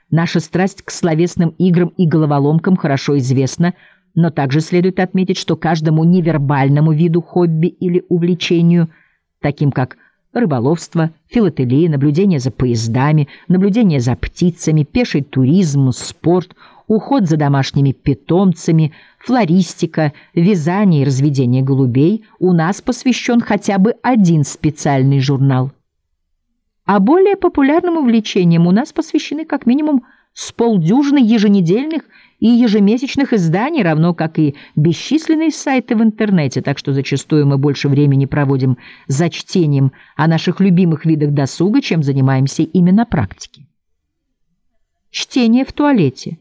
Наша страсть к словесным играм и головоломкам хорошо известна, но также следует отметить, что каждому невербальному виду хобби или увлечению, таким как рыболовство, филателия, наблюдение за поездами, наблюдение за птицами, пеший туризм, спорт, уход за домашними питомцами, флористика, вязание и разведение голубей, у нас посвящен хотя бы один специальный журнал. А более популярным увлечениям у нас посвящены как минимум с полдюжины еженедельных и ежемесячных изданий, равно как и бесчисленные сайты в интернете, так что зачастую мы больше времени проводим за чтением о наших любимых видах досуга, чем занимаемся ими на практике. Чтение в туалете.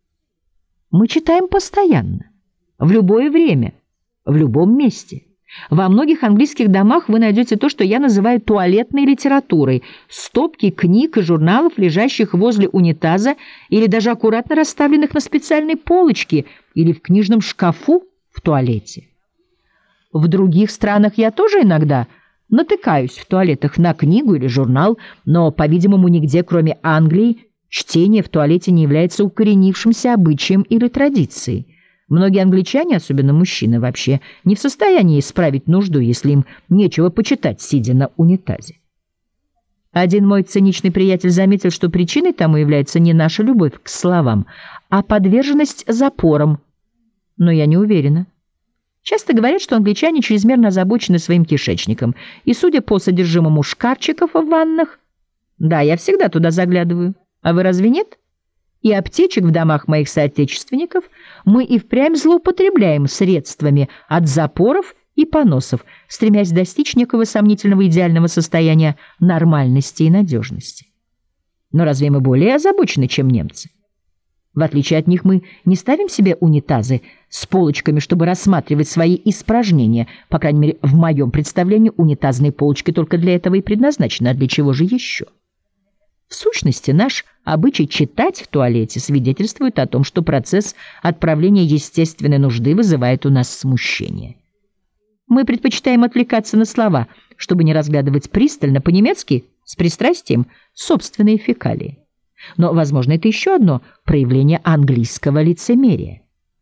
Мы читаем постоянно, в любое время, в любом месте. Во многих английских домах вы найдете то, что я называю туалетной литературой, стопки книг и журналов, лежащих возле унитаза или даже аккуратно расставленных на специальной полочке или в книжном шкафу в туалете. В других странах я тоже иногда натыкаюсь в туалетах на книгу или журнал, но, по-видимому, нигде, кроме Англии, чтение в туалете не является укоренившимся обычаем или традицией. Многие англичане, особенно мужчины, вообще не в состоянии исправить нужду, если им нечего почитать, сидя на унитазе. Один мой циничный приятель заметил, что причиной тому является не наша любовь к словам, а подверженность запорам. Но я не уверена. Часто говорят, что англичане чрезмерно озабочены своим кишечником, и, судя по содержимому шкафчиков в ваннах, да, я всегда туда заглядываю, а вы разве нет? И аптечек в домах моих соотечественников мы и впрямь злоупотребляем средствами от запоров и поносов, стремясь достичь некого сомнительного идеального состояния нормальности и надежности. Но разве мы более озабочены, чем немцы? В отличие от них мы не ставим себе унитазы с полочками, чтобы рассматривать свои испражнения. По крайней мере, в моем представлении унитазные полочки только для этого и предназначены, а для чего же еще? В сущности, наш обычай читать в туалете свидетельствует о том, что процесс отправления естественной нужды вызывает у нас смущение. Мы предпочитаем отвлекаться на слова, чтобы не разглядывать пристально, по-немецки, с пристрастием, собственные фекалии. Но, возможно, это еще одно проявление английского лицемерия.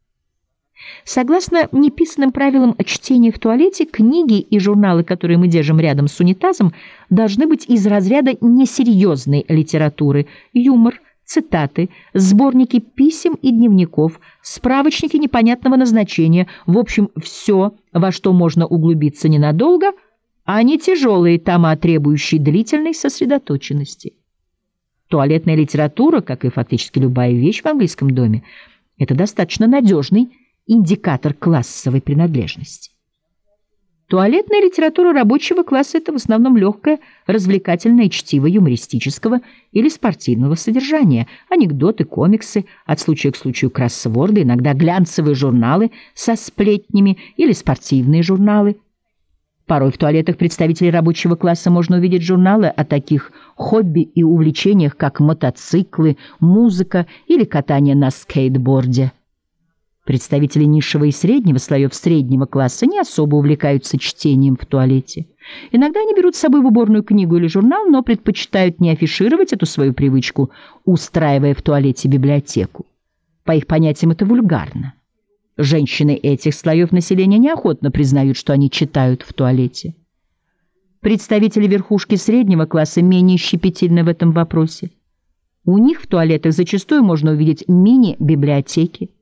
Согласно неписанным правилам чтения в туалете, книги и журналы, которые мы держим рядом с унитазом, должны быть из разряда несерьезной литературы: юмор, цитаты, сборники писем и дневников, справочники непонятного назначения, в общем, все, во что можно углубиться ненадолго, а не тяжелые тома, требующие длительной сосредоточенности. Туалетная литература, как и фактически любая вещь в английском доме, это достаточно надежный индикатор классовой принадлежности. Туалетная литература рабочего класса – это в основном легкое, развлекательное чтиво юмористического или спортивного содержания, анекдоты, комиксы, от случая к случаю кроссворды, иногда глянцевые журналы со сплетнями или спортивные журналы. Порой в туалетах представителей рабочего класса можно увидеть журналы о таких хобби и увлечениях, как мотоциклы, музыка или катание на скейтборде. Представители низшего и среднего слоев среднего класса не особо увлекаются чтением в туалете. Иногда они берут с собой в уборную книгу или журнал, но предпочитают не афишировать эту свою привычку, устраивая в туалете библиотеку. По их понятиям это вульгарно. Женщины этих слоев населения неохотно признают, что они читают в туалете. Представители верхушки среднего класса менее щепетильны в этом вопросе. У них в туалетах зачастую можно увидеть мини-библиотеки.